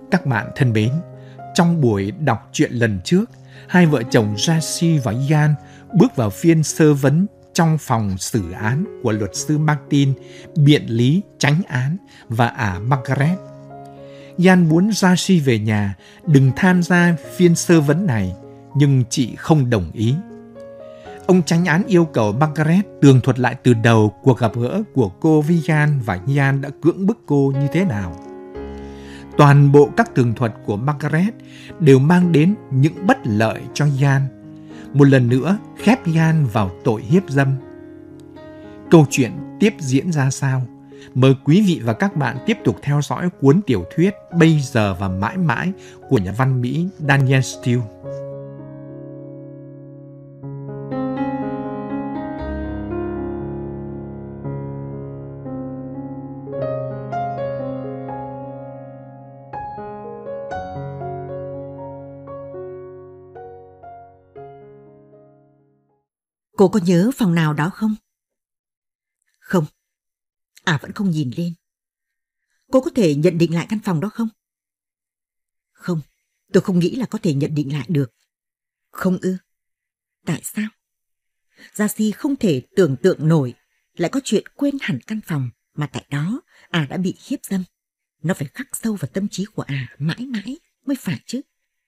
Các bạn thân mến, trong buổi đọc truyện lần trước, hai vợ chồng Darcy và Ian bước vào phiên sơ vấn trong phòng xử án của luật sư Martin, biện lý chánh án và Margaret. Ian muốn Darcy về nhà đừng tham gia phiên sơ vấn này, nhưng chị không đồng ý. Ông chánh án yêu cầu Margaret tường thuật lại từ đầu cuộc gặp gỡ của cô với Ian và Ian đã cưỡng bức cô như thế nào. Toàn bộ các tường thuật của Margaret đều mang đến những bất lợi cho Ian, một lần nữa khép Ian vào tội hiếp dâm. Câu chuyện tiếp diễn ra sao? Mời quý vị và các bạn tiếp tục theo dõi cuốn tiểu thuyết Bây giờ và mãi mãi của nhà văn Mỹ Danielle Steel. Cô có nhớ phòng nào đó không? Không. Vẫn không nhìn lên. Cô có thể nhận định lại căn phòng đó không? Không, tôi không nghĩ là có thể nhận định lại được. Không ư? Tại sao? Darcy không thể tưởng tượng nổi lại có chuyện quên hẳn căn phòng mà tại đó đã bị hiếp dâm. Nó phải khắc sâu vào tâm trí của mãi mãi mới phải chứ.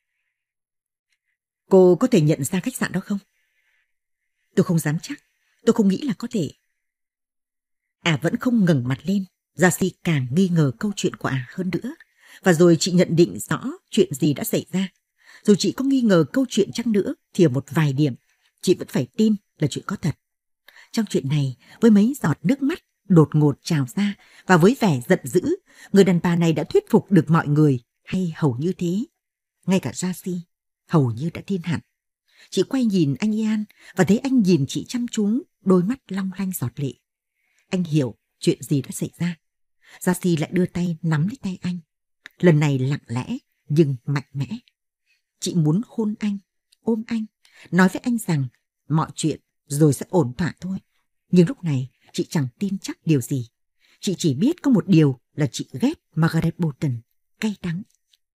Cô có thể nhận ra khách sạn đó không? Tôi không dám chắc. Tôi không nghĩ là có thể. Vẫn không ngẩng mặt lên. Darcy càng nghi ngờ câu chuyện của hơn nữa. Và rồi chị nhận định rõ chuyện gì đã xảy ra. Dù chị có nghi ngờ câu chuyện chăng nữa thì ở một vài điểm chị vẫn phải tin là chuyện có thật. Trong chuyện này, với mấy giọt nước mắt đột ngột trào ra và với vẻ giận dữ, người đàn bà này đã thuyết phục được mọi người, hay hầu như thế. Ngay cả Darcy hầu như đã tin hẳn. Chị quay nhìn anh Ian và thấy anh nhìn chị chăm chú, đôi mắt long lanh giọt lệ. Anh hiểu chuyện gì đã xảy ra. Darcy lại đưa tay nắm lấy tay anh. Lần này lặng lẽ nhưng mạnh mẽ. Chị muốn hôn anh, ôm anh, nói với anh rằng mọi chuyện rồi sẽ ổn thỏa thôi. Nhưng lúc này chị chẳng tin chắc điều gì. Chị chỉ biết có một điều là chị ghét Margaret Bolton, cay đắng.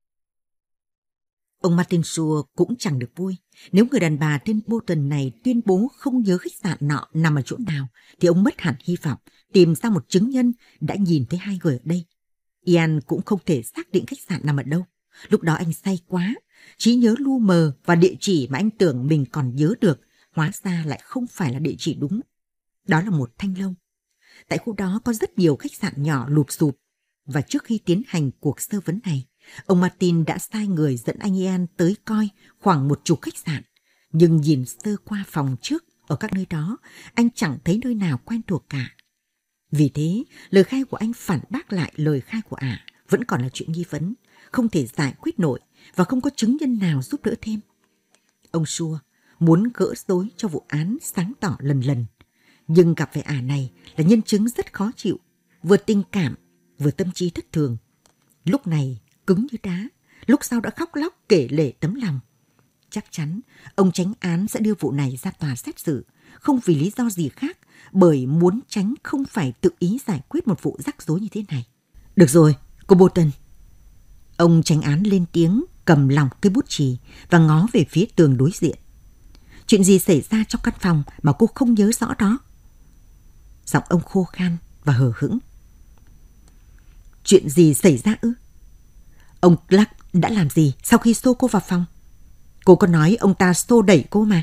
Ông Martin Shaw cũng chẳng được vui. Nếu người đàn bà tên Bolton này tuyên bố không nhớ khách sạn nọ nằm ở chỗ nào, thì ông mất hẳn hy vọng tìm ra một chứng nhân đã nhìn thấy hai người ở đây. Ian cũng không thể xác định khách sạn nằm ở đâu. Lúc đó anh say quá, trí nhớ lu mờ và địa chỉ mà anh tưởng mình còn nhớ được, hóa ra lại không phải là địa chỉ đúng. Đó là một thanh lâu. Tại khu đó có rất nhiều khách sạn nhỏ lụp xụp. Và trước khi tiến hành cuộc sơ vấn này, ông Martin đã sai người dẫn anh Ian tới coi khoảng 10 khách sạn. Nhưng nhìn sơ qua phòng trước ở các nơi đó, anh chẳng thấy nơi nào quen thuộc cả. Vì thế, lời khai của anh phản bác lại lời khai của vẫn còn là chuyện nghi vấn, không thể giải quyết nổi và không có chứng nhân nào giúp đỡ thêm. Ông Shaw muốn gỡ rối cho vụ án sáng tỏ lần lần, nhưng gặp phải này là nhân chứng rất khó chịu, vừa tình cảm vừa tâm trí thất thường. Lúc này cứng như đá, lúc sau đã khóc lóc kể lể tấm lòng. Chắc chắn ông chánh án sẽ đưa vụ này ra tòa xét xử, không vì lý do gì khác, bởi muốn tránh không phải tự ý giải quyết một vụ rắc rối như thế này. Được rồi, cô Bolton. Ông chánh án lên tiếng, cầm lỏng cây bút chì và ngó về phía tường đối diện. Chuyện gì xảy ra trong căn phòng mà cô không nhớ rõ đó? Giọng ông khô khan và hờ hững. Chuyện gì xảy ra ư? Ông Clark đã làm gì sau khi xô cô vào phòng? Cô có nói ông ta xô đẩy cô mà.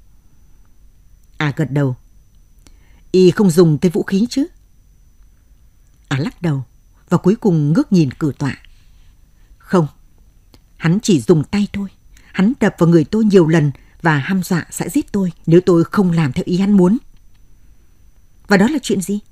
Gật đầu. Y không dùng tới vũ khí chứ? Lắc đầu và cuối cùng ngước nhìn cử tọa. Không, hắn chỉ dùng tay thôi. Hắn đập vào người tôi nhiều lần và hăm dọa sẽ giết tôi nếu tôi không làm theo ý hắn muốn. Và đó là chuyện gì?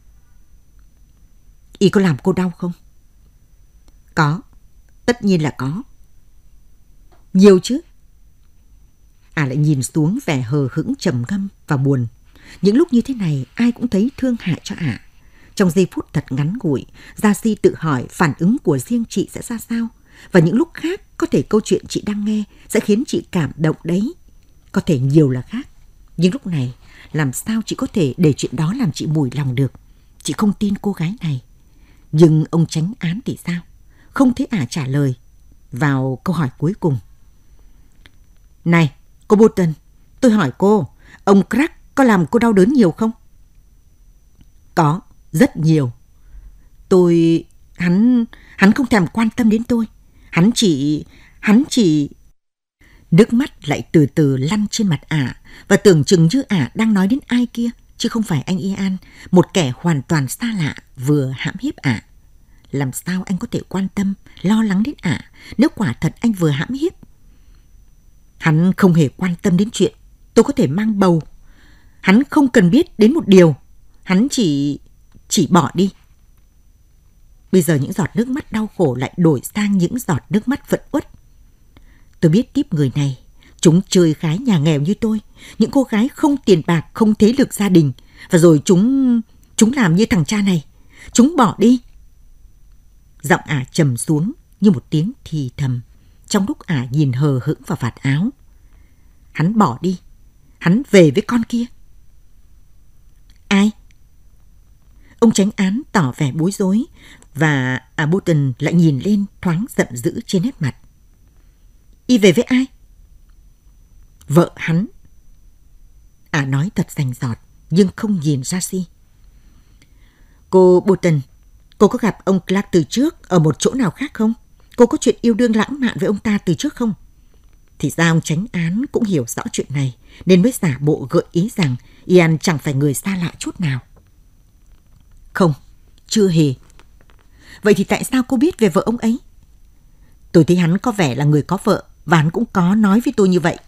Y có làm cô đau không? Có, tất nhiên là có. Nhiều chứ? Lại nhìn xuống vẻ hờ hững trầm ngâm và buồn. Những lúc như thế này ai cũng thấy thương hại cho Trong giây phút thật ngắn ngủi, Darcy tự hỏi phản ứng của riêng chị sẽ ra sao. Và những lúc khác có thể câu chuyện chị đang nghe sẽ khiến chị cảm động đấy. Có thể nhiều là khác. Nhưng lúc này làm sao chị có thể để chuyện đó làm chị mùi lòng được. Chị không tin cô gái này. Nhưng ông chánh án thì sao? Không thấy trả lời. vào câu hỏi cuối cùng. Này, cô Bolton, tôi hỏi cô, ông Clark có làm cô đau đớn nhiều không? Có, rất nhiều. Hắn không thèm quan tâm đến tôi. Hắn chỉ... Nước mắt lại từ từ lăn trên mặt ả và tưởng chừng như ả đang nói đến ai kia, chứ không phải anh Ian, một kẻ hoàn toàn xa lạ vừa hãm hiếp ả. Làm sao anh có thể quan tâm, lo lắng đến ả nếu quả thật anh vừa hãm hiếp? Hắn không hề quan tâm đến chuyện tôi có thể mang bầu. Hắn không cần biết đến một điều. Hắn chỉ bỏ đi. Bây giờ những giọt nước mắt đau khổ lại đổi sang những giọt nước mắt phẫn uất. Tôi biết tiếp người này, chúng chơi gái nhà nghèo như tôi, những cô gái không tiền bạc, không thế lực gia đình, và rồi chúng làm như thằng cha này, chúng bỏ đi. Giọng ả trầm xuống như một tiếng thì thầm, trong lúc ả nhìn hờ hững vào vạt áo. Hắn bỏ đi, hắn về với con kia. Ai? Ông chánh án tỏ vẻ bối rối, và Bolton lại nhìn lên thoáng giận dữ trên nét mặt. Y về với ai? Vợ hắn. Nói thật rành rọt, nhưng không nhìn ra si. Cô Bolton, cô có gặp ông Clark từ trước ở một chỗ nào khác không? Cô có chuyện yêu đương lãng mạn với ông ta từ trước không? Thì ra ông chánh án cũng hiểu rõ chuyện này, nên mới giả bộ gợi ý rằng Ian chẳng phải người xa lạ chút nào. Không, chưa hề. Vậy thì tại sao cô biết về vợ ông ấy? Tôi thấy hắn có vẻ là người có vợ, và hắn cũng có nói với tôi như vậy.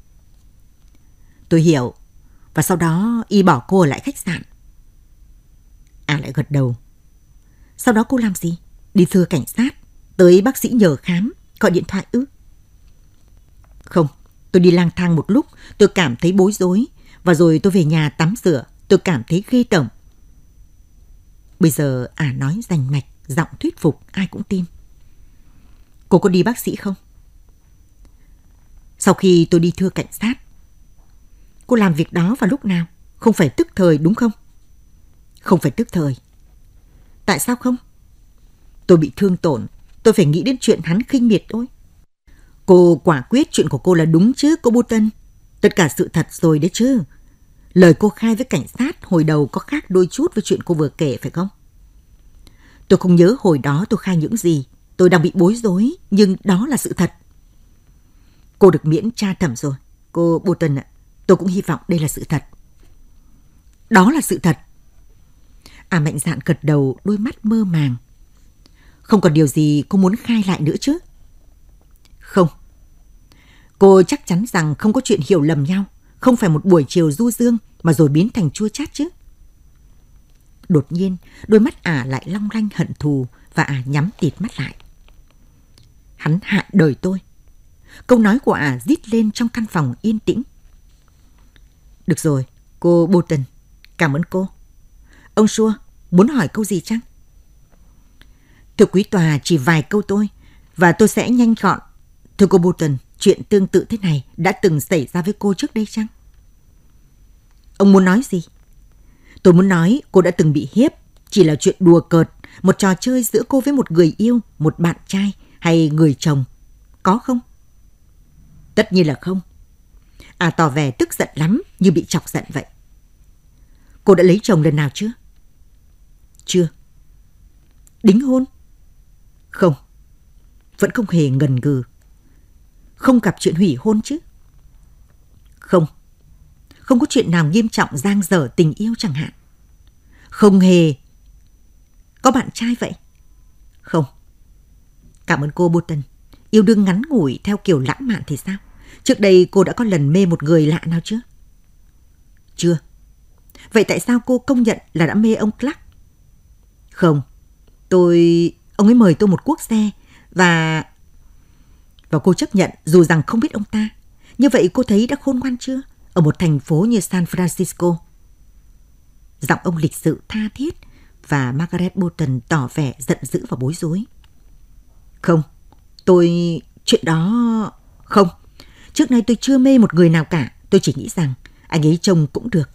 Tôi hiểu. Và sau đó y bỏ cô ở lại khách sạn. Lại gật đầu. Sau đó cô làm gì? Đi thưa cảnh sát, tới bác sĩ nhờ khám, gọi điện thoại ư? Không, tôi đi lang thang một lúc, tôi cảm thấy bối rối, và rồi tôi về nhà tắm rửa, tôi cảm thấy ghê tởm. Bây giờ nói rành mạch, giọng thuyết phục, ai cũng tin. Cô có đi bác sĩ không? Sau khi tôi đi thưa cảnh sát. Cô làm việc đó vào lúc nào? Không phải tức thời đúng không? Không phải tức thời. Tại sao không? Tôi bị thương tổn, tôi phải nghĩ đến chuyện hắn khinh miệt thôi. Cô quả quyết chuyện của cô là đúng chứ, cô Bolton? Tất cả sự thật rồi đấy chứ. Lời cô khai với cảnh sát hồi đầu có khác đôi chút với chuyện cô vừa kể phải không? Tôi không nhớ hồi đó tôi khai những gì. Tôi đang bị bối rối, nhưng đó là sự thật. Cô được miễn tra thẩm rồi. Cô Bolton ạ, tôi cũng hy vọng đây là sự thật. Đó là sự thật. Mạnh dạn gật đầu, đôi mắt mơ màng. Không còn điều gì cô muốn khai lại nữa chứ? Không. Cô chắc chắn rằng không có chuyện hiểu lầm nhau, không phải một buổi chiều du dương mà rồi biến thành chua chát chứ? Đột nhiên, đôi mắt lại long lanh hận thù và nhắm tịt mắt lại. Hắn hại đời tôi. Câu nói của rít lên trong căn phòng yên tĩnh. Được rồi, cô Bolton, cảm ơn cô. Ông Shaw muốn hỏi câu gì chăng? Thưa quý tòa, chỉ vài câu thôi, và tôi sẽ nhanh gọn. Thưa cô Bolton, chuyện tương tự thế này đã từng xảy ra với cô trước đây chăng? Ông muốn nói gì? Tôi muốn nói cô đã từng bị hiếp, chỉ là chuyện đùa cợt, một trò chơi giữa cô với một người yêu, một bạn trai hay người chồng. Có không? Tất nhiên là không. Tỏ vẻ tức giận lắm, như bị chọc giận vậy. Cô đã lấy chồng lần nào chưa? Chưa. Đính hôn? Không. Vẫn không hề ngần ngừ. Không gặp chuyện hủy hôn chứ? Không. Không có chuyện nào nghiêm trọng dang dở tình yêu chẳng hạn? Không hề. Có bạn trai vậy? Không. Cảm ơn cô Bolton. Yêu đương ngắn ngủi theo kiểu lãng mạn thì sao? Trước đây cô đã có lần mê một người lạ nào chưa? Chưa. Vậy tại sao cô công nhận là đã mê ông Clark? Không. Ông ấy mời tôi một cuốc xe và cô chấp nhận dù rằng không biết ông ta. Như vậy cô thấy đã khôn ngoan chưa? Ở một thành phố như San Francisco. Giọng ông lịch sự tha thiết và Margaret Bolton tỏ vẻ giận dữ và bối rối. Không, chuyện đó... Không, trước nay tôi chưa mê một người nào cả. Tôi chỉ nghĩ rằng anh ấy trông cũng được.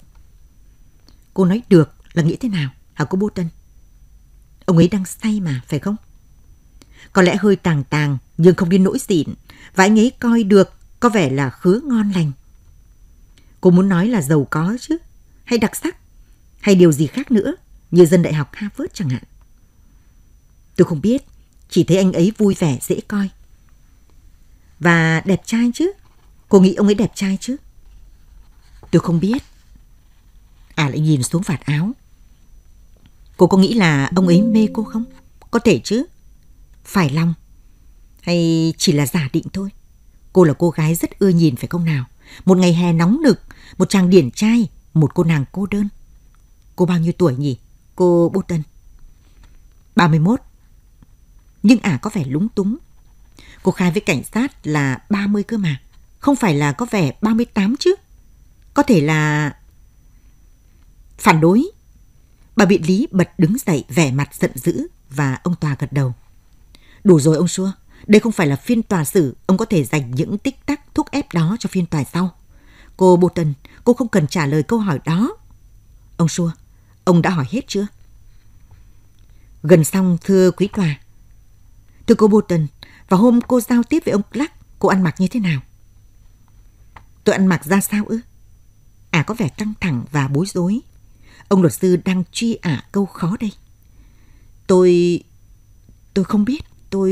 Cô nói được là nghĩ thế nào hả cô Bolton? Ông ấy đang say mà, phải không? Có lẽ hơi tàng tàng nhưng không đến nỗi xịn, và anh ấy coi được có vẻ là khứa ngon lành. Cô muốn nói là giàu có chứ, hay đặc sắc, hay điều gì khác nữa, như dân đại học Harvard chẳng hạn. Tôi không biết, chỉ thấy anh ấy vui vẻ dễ coi. Và đẹp trai chứ? Cô nghĩ ông ấy đẹp trai chứ? Tôi không biết. Lại nhìn xuống vạt áo. Cô có nghĩ là ông ấy mê cô không? Có thể chứ. Phải lòng. Hay chỉ là giả định thôi? Cô là cô gái rất ưa nhìn phải không nào? Một ngày hè nóng nực, một chàng điển trai, một cô nàng cô đơn. Cô bao nhiêu tuổi nhỉ? Cô Bolton? 31. Nhưng có vẻ lúng túng. Cô khai với cảnh sát là 30 cơ mà. Không phải là có vẻ 38 chứ? Có thể là... Phản đối. Bà biện lý bật đứng dậy vẻ mặt giận dữ và ông tòa gật đầu. Đủ rồi ông Xua. Đây không phải là phiên tòa xử. Ông có thể dành những tích tắc thúc ép đó cho phiên tòa sau. Cô Bolton, cô không cần trả lời câu hỏi đó. Ông Xua, ông đã hỏi hết chưa? Gần xong thưa quý tòa. Thưa cô Bolton, vào hôm cô giao tiếp với ông Clark, cô ăn mặc như thế nào? Tôi ăn mặc ra sao ư? Có vẻ căng thẳng và bối rối. Ông luật sư đang truy câu khó đây. Tôi không biết.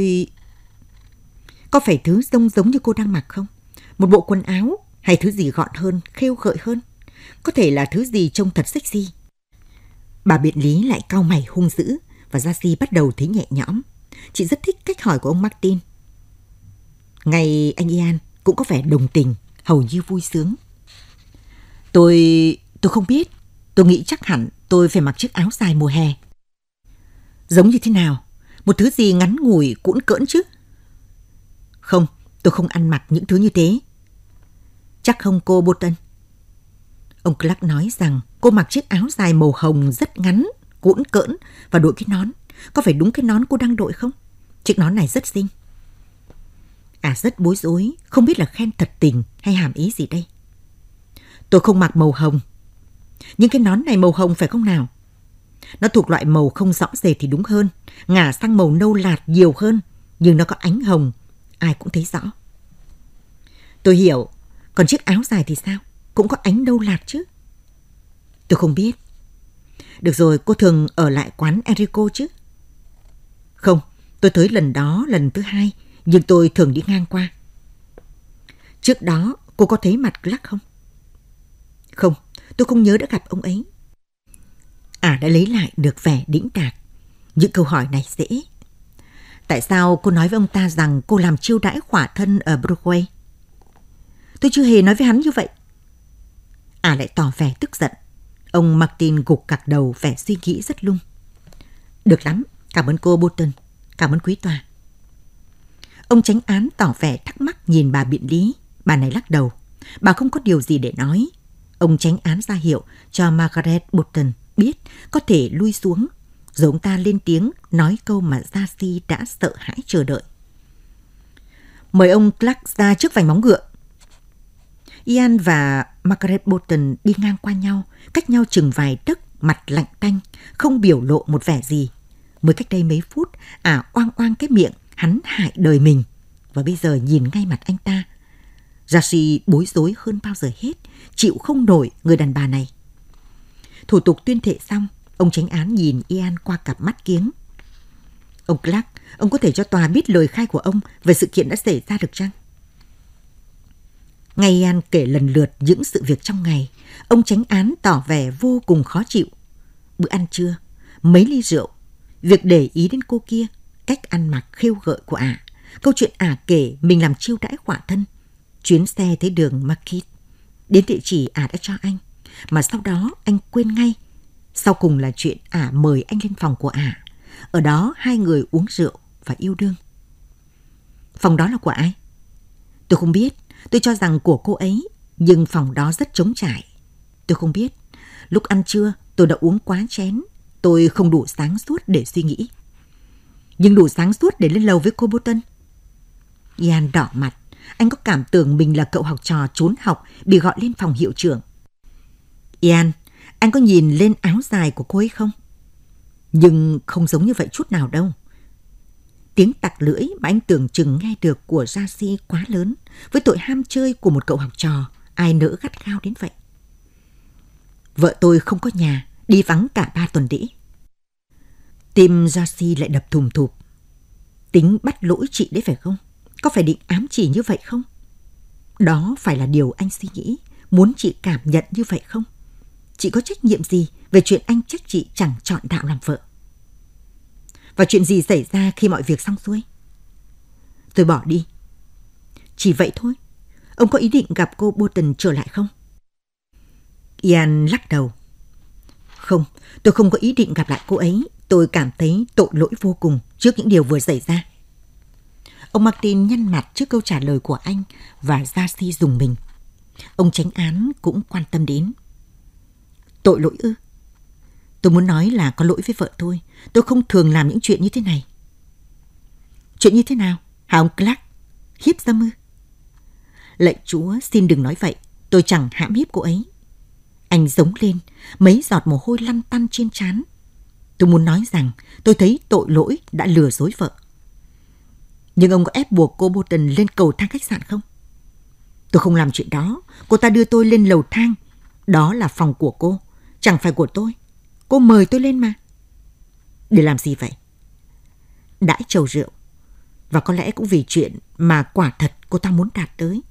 Có phải thứ giống như cô đang mặc không? Một bộ quần áo hay thứ gì gọn hơn, khêu gợi hơn? Có thể là thứ gì trông thật sexy. Bà biện lý lại cau mày hung dữ và Darcy bắt đầu thấy nhẹ nhõm. Chị rất thích cách hỏi của ông Martin. Ngay anh Ian cũng có vẻ đồng tình, hầu như vui sướng. Tôi không biết. Tôi nghĩ chắc hẳn tôi phải mặc chiếc áo dài mùa hè. Giống như thế nào? Một thứ gì ngắn ngủi cũn cỡn chứ? Không, tôi không ăn mặc những thứ như thế. Chắc không cô Bolton? Ông Clark nói rằng cô mặc chiếc áo dài màu hồng rất ngắn, cũn cỡn và đội cái nón. Có phải đúng cái nón cô đang đội không? Chiếc nón này rất xinh. Rất bối rối, không biết là khen thật tình hay hàm ý gì đây. Tôi không mặc màu hồng. Nhưng cái nón này màu hồng phải không nào? Nó thuộc loại màu không rõ rệt thì đúng hơn, ngả sang màu nâu lạt nhiều hơn, nhưng nó có ánh hồng, ai cũng thấy rõ. Tôi hiểu, còn chiếc áo dài thì sao? Cũng có ánh nâu lạt chứ? Tôi không biết. Được rồi, cô thường ở lại quán Enrico chứ? Không, tôi tới lần đó lần thứ 2, nhưng tôi thường đi ngang qua. Trước đó, cô có thấy mặt Clark không? Không, tôi không nhớ đã gặp ông ấy. Đã lấy lại được vẻ đĩnh đạc. Những câu hỏi này dễ. Tại sao cô nói với ông ta rằng cô làm chiêu đãi khỏa thân ở Broadway? Tôi chưa hề nói với hắn như vậy. Lại tỏ vẻ tức giận. Ông Martin gục gặc đầu vẻ suy nghĩ rất lung. Được lắm, cảm ơn cô Bolton, cảm ơn quý tòa. Ông chánh án tỏ vẻ thắc mắc nhìn bà biện lý. Bà này lắc đầu. Bà không có điều gì để nói. Ông chánh án ra hiệu cho Margaret Bolton biết có thể lui xuống. Rồi ông ta lên tiếng nói câu mà Darcy đã sợ hãi chờ đợi. Mời ông Clark ra trước vành móng ngựa. Ian và Margaret Bolton đi ngang qua nhau, cách nhau chừng vài tấc, mặt lạnh tanh, không biểu lộ một vẻ gì. Mới cách đây mấy phút, oang oang cái miệng, hắn hại đời mình. Và bây giờ nhìn ngay mặt anh ta, Darcy bối rối hơn bao giờ hết, chịu không nổi người đàn bà này. Thủ tục tuyên thệ xong, ông chánh án nhìn Ian qua cặp mắt kiếng. Ông Clark, ông có thể cho tòa biết lời khai của ông về sự kiện đã xảy ra được chăng? Ngay Ian kể lần lượt những sự việc trong ngày, ông chánh án tỏ vẻ vô cùng khó chịu. Bữa ăn trưa, mấy ly rượu, việc để ý đến cô kia, cách ăn mặc khêu gợi của câu chuyện kể mình làm chiêu đãi khỏa thân, chuyến xe tới đường Market, đến địa chỉ đã cho anh, mà sau đó anh quên ngay. Sau cùng là chuyện mời anh lên phòng của ở đó hai người uống rượu và yêu đương. Phòng đó là của ai? Tôi không biết, tôi cho rằng của cô ấy, nhưng phòng đó rất trống trải. Tôi không biết, lúc ăn trưa tôi đã uống quá chén, tôi không đủ sáng suốt để suy nghĩ. Nhưng đủ sáng suốt để lên lầu với cô Bolton. Ian đỏ mặt, anh có cảm tưởng mình là cậu học trò trốn học bị gọi lên phòng hiệu trưởng. Ian, anh có nhìn lên áo dài của cô ấy không? Nhưng không giống như vậy chút nào đâu. Tiếng tặc lưỡi mà anh tưởng chừng nghe được của Gia-si quá lớn. Với tội ham chơi của một cậu học trò, ai nỡ gắt gao đến vậy? Vợ tôi không có nhà, đi vắng cả 3 tuần đĩ. Tim Gia-si lại đập thùm thụp. Tính bắt lỗi chị đấy phải không? Có phải định ám chỉ như vậy không? Đó phải là điều anh suy nghĩ, muốn chị cảm nhận như vậy không? Chị có trách nhiệm gì về chuyện anh trách chị chẳng chọn đạo làm vợ? Và chuyện gì xảy ra khi mọi việc xong xuôi? Tôi bỏ đi. Chỉ vậy thôi. Ông có ý định gặp cô Bolton trở lại không? Ian lắc đầu. Không, tôi không có ý định gặp lại cô ấy. Tôi cảm thấy tội lỗi vô cùng trước những điều vừa xảy ra. Ông Martin nhăn mặt trước câu trả lời của anh và Gia-si rùng mình. Ông chánh án cũng quan tâm đến. Tội lỗi ư? Tôi muốn nói là có lỗi với vợ tôi. Tôi không thường làm những chuyện như thế này. Chuyện như thế nào? Hả ông Clark? Hiếp dâm ư? Lạy Chúa, xin đừng nói vậy. Tôi chẳng hãm hiếp cô ấy. Anh giống lên, mấy giọt mồ hôi lăn tăn trên trán. Tôi muốn nói rằng tôi thấy tội lỗi đã lừa dối vợ. Nhưng ông có ép buộc cô Bolton lên cầu thang khách sạn không? Tôi không làm chuyện đó. Cô ta đưa tôi lên lầu thang. Đó là phòng của cô, chẳng phải của tôi. Cô mời tôi lên mà. Để làm gì vậy? Đãi chầu rượu. Và có lẽ cũng vì chuyện mà quả thật cô ta muốn đạt tới.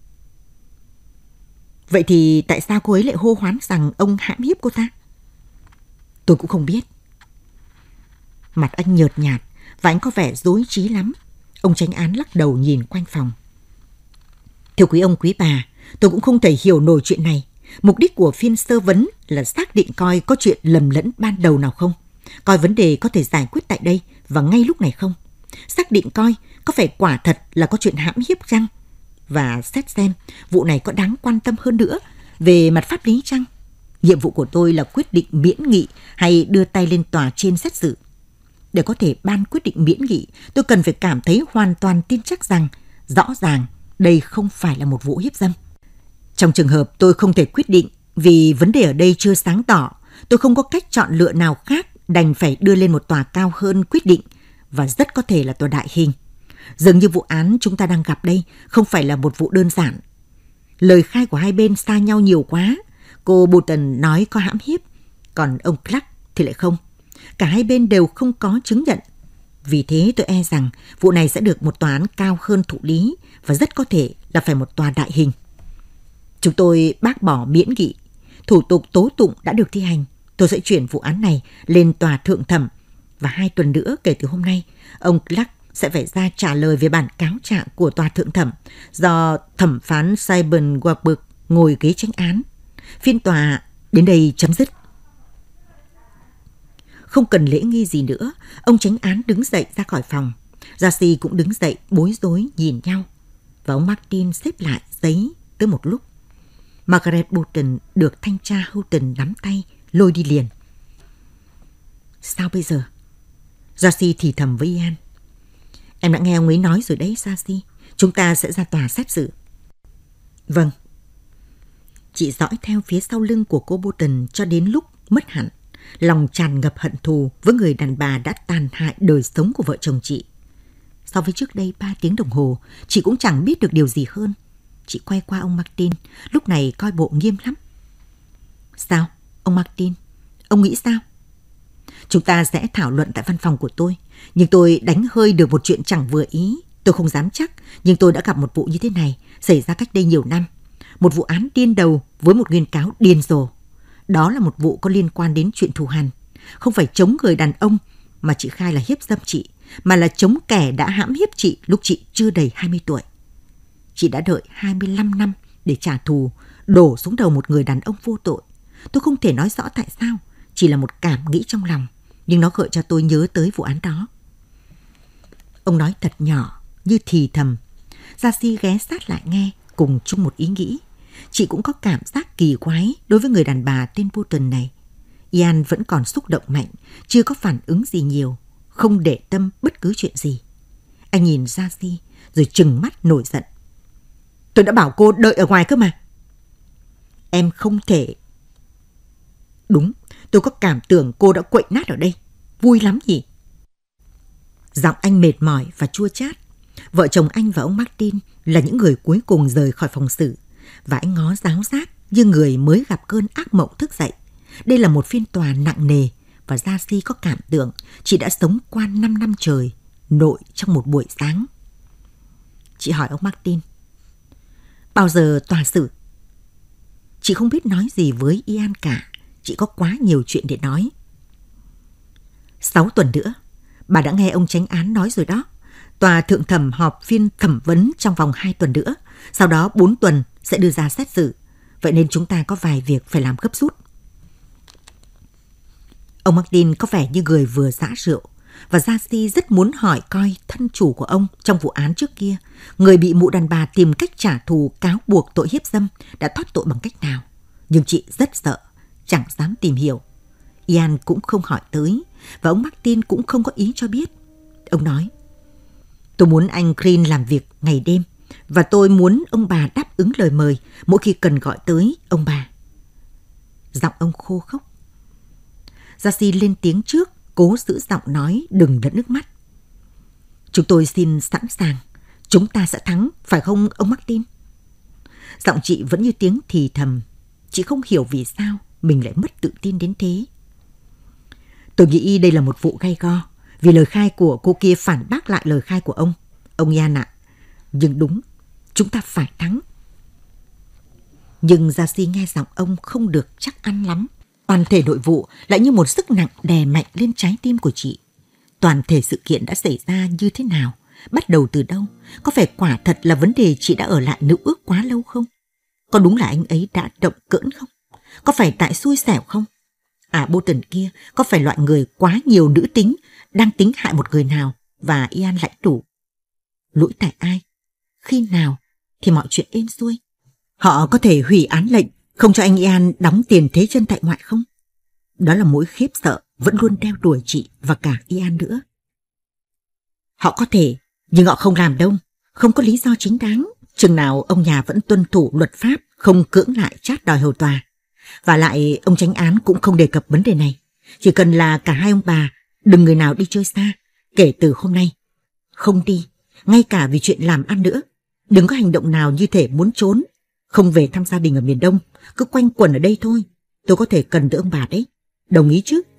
Vậy thì tại sao cô ấy lại hô hoán rằng ông hãm hiếp cô ta? Tôi cũng không biết. Mặt anh nhợt nhạt và anh có vẻ rối trí lắm. Ông chánh án lắc đầu nhìn quanh phòng. Thưa quý ông quý bà, tôi cũng không thể hiểu nổi chuyện này. Mục đích của phiên sơ vấn là xác định coi có chuyện lầm lẫn ban đầu nào không, coi vấn đề có thể giải quyết tại đây và ngay lúc này không, xác định coi có phải quả thật là có chuyện hãm hiếp chăng, và xét xem vụ này có đáng quan tâm hơn nữa về mặt pháp lý chăng. Nhiệm vụ của tôi là quyết định miễn nghị hay đưa tay lên tòa trên xét xử. Để có thể ban quyết định miễn nghị, tôi cần phải cảm thấy hoàn toàn tin chắc rằng rõ ràng đây không phải là một vụ hiếp dâm. Trong trường hợp tôi không thể quyết định vì vấn đề ở đây chưa sáng tỏ, tôi không có cách chọn lựa nào khác, đành phải đưa lên một tòa cao hơn quyết định, và rất có thể là tòa đại hình. Dường như vụ án chúng ta đang gặp đây không phải là một vụ đơn giản. Lời khai của hai bên xa nhau nhiều quá. Cô Bolton nói có hãm hiếp, còn ông Clark thì lại không. Cả hai bên đều không có chứng nhận. Vì thế tôi e rằng vụ này sẽ được một tòa án cao hơn thụ lý và rất có thể là phải một tòa đại hình. Chúng tôi bác bỏ miễn nghị. Thủ tục tố tụng đã được thi hành. Tôi sẽ chuyển vụ án này lên tòa thượng thẩm, và 2 tuần nữa kể từ hôm nay, ông Clark sẽ phải ra trả lời về bản cáo trạng của tòa thượng thẩm do thẩm phán Simon Warburg ngồi ghế chánh án. Phiên tòa đến đây chấm dứt. Không cần lễ nghi gì nữa, ông chánh án đứng dậy ra khỏi phòng. Gia-si cũng đứng dậy bối rối nhìn nhau, và ông Martin xếp lại giấy tới một lúc. Margaret Bolton được thanh tra Houghton nắm tay lôi đi liền. Sao bây giờ? Gia-si thì thầm với Ian. Em đã nghe ông ấy nói rồi đấy, Gia-si. Chúng ta sẽ ra tòa xét xử. Vâng. Chị dõi theo phía sau lưng của cô Bolton cho đến lúc mất hẳn, lòng tràn ngập hận thù với người đàn bà đã tàn hại đời sống của vợ chồng chị. So với trước đây 3 tiếng đồng hồ, chị cũng chẳng biết được điều gì hơn. Chị quay qua ông Martin, lúc này coi bộ nghiêm lắm. Sao, ông Martin? Ông nghĩ sao? Chúng ta sẽ thảo luận tại văn phòng của tôi, nhưng tôi đánh hơi được một chuyện chẳng vừa ý. Tôi không dám chắc, nhưng tôi đã gặp một vụ như thế này, xảy ra cách đây nhiều năm. Một vụ án điên đầu với một nguyên cáo điên rồ. Đó là một vụ có liên quan đến chuyện thù hằn. Không phải chống người đàn ông mà chị khai là hiếp dâm chị, mà là chống kẻ đã hãm hiếp chị lúc chị chưa đầy 20 tuổi. Chị đã đợi 25 năm để trả thù, đổ xuống đầu một người đàn ông vô tội. Tôi không thể nói rõ tại sao, chỉ là một cảm nghĩ trong lòng, nhưng nó gợi cho tôi nhớ tới vụ án đó. Ông nói thật nhỏ, như thì thầm. Gia-si ghé sát lại nghe, cùng chung một ý nghĩ. Chị cũng có cảm giác kỳ quái đối với người đàn bà tên Bolton này. Ian vẫn còn xúc động mạnh, chưa có phản ứng gì nhiều, không để tâm bất cứ chuyện gì. Anh nhìn Gia-si rồi trừng mắt nổi giận. Tôi đã bảo cô đợi ở ngoài cơ mà. Em không thể. Đúng, tôi có cảm tưởng cô đã quậy nát ở đây. Vui lắm nhỉ? Giọng anh mệt mỏi và chua chát. Vợ chồng anh và ông Martin là những người cuối cùng rời khỏi phòng xử, và anh ngó ráo rác như người mới gặp cơn ác mộng thức dậy. Đây là một phiên tòa nặng nề, và Darcy có cảm tưởng chị đã sống qua 5 năm trời, nội trong một buổi sáng. Chị hỏi ông Martin, bao giờ tòa xử? Chị không biết nói gì với Ian cả, chị có quá nhiều chuyện để nói. 6 tuần nữa, bà đã nghe ông chánh án nói rồi đó. Tòa thượng thẩm họp phiên thẩm vấn trong vòng 2 tuần nữa, sau đó 4 tuần sẽ đưa ra xét xử. Vậy nên chúng ta có vài việc phải làm gấp rút. Ông Martin có vẻ như người vừa giã rượu, và Darcy rất muốn hỏi coi thân chủ của ông trong vụ án trước kia, người bị mụ đàn bà tìm cách trả thù cáo buộc tội hiếp dâm, đã thoát tội bằng cách nào. Nhưng chị rất sợ, chẳng dám tìm hiểu. Ian cũng không hỏi tới, và ông Martin cũng không có ý cho biết. Ông nói, tôi muốn anh Green làm việc ngày đêm, và tôi muốn ông bà đáp ứng lời mời mỗi khi cần gọi tới ông bà. Giọng ông khô khốc. Darcy lên tiếng trước, cố giữ giọng nói đừng lẫn nước mắt. Chúng tôi xin sẵn sàng, chúng ta sẽ thắng, phải không ông Martin? Giọng chị vẫn như tiếng thì thầm. Chị không hiểu vì sao mình lại mất tự tin đến thế. Tôi nghĩ đây là một vụ gay go, vì lời khai của cô kia phản bác lại lời khai của ông Ian ạ. Nhưng đúng, chúng ta phải thắng. Nhưng Darcy nghe giọng ông không được chắc ăn lắm. Toàn thể nội vụ lại như một sức nặng đè mạnh lên trái tim của chị. Toàn thể sự kiện đã xảy ra như thế nào? Bắt đầu từ đâu? Có phải quả thật là vấn đề chị đã ở lại nữ ước quá lâu không? Có đúng là anh ấy đã động cỡn không? Có phải tại xui xẻo không? Bolton kia có phải loại người quá nhiều nữ tính, đang tính hại một người nào và Ian lãnh đủ? Lỗi tại ai? Khi nào thì mọi chuyện êm xuôi? Họ có thể hủy án lệnh, không cho anh Ian đóng tiền thế chân tại ngoại không? Đó là mối khiếp sợ vẫn luôn đeo đuổi chị và cả Ian nữa. Họ có thể, nhưng họ không làm đâu. Không có lý do chính đáng, chừng nào ông nhà vẫn tuân thủ luật pháp, không cưỡng lại chát đòi hầu tòa. Và lại ông chánh án cũng không đề cập vấn đề này. Chỉ cần là cả hai ông bà đừng người nào đi chơi xa kể từ hôm nay. Không đi, ngay cả vì chuyện làm ăn nữa. Đừng có hành động nào như thể muốn trốn, không về thăm gia đình ở miền Đông, cứ quanh quẩn ở đây thôi. Tôi có thể cần tới ông bà đấy. Đồng ý chứ?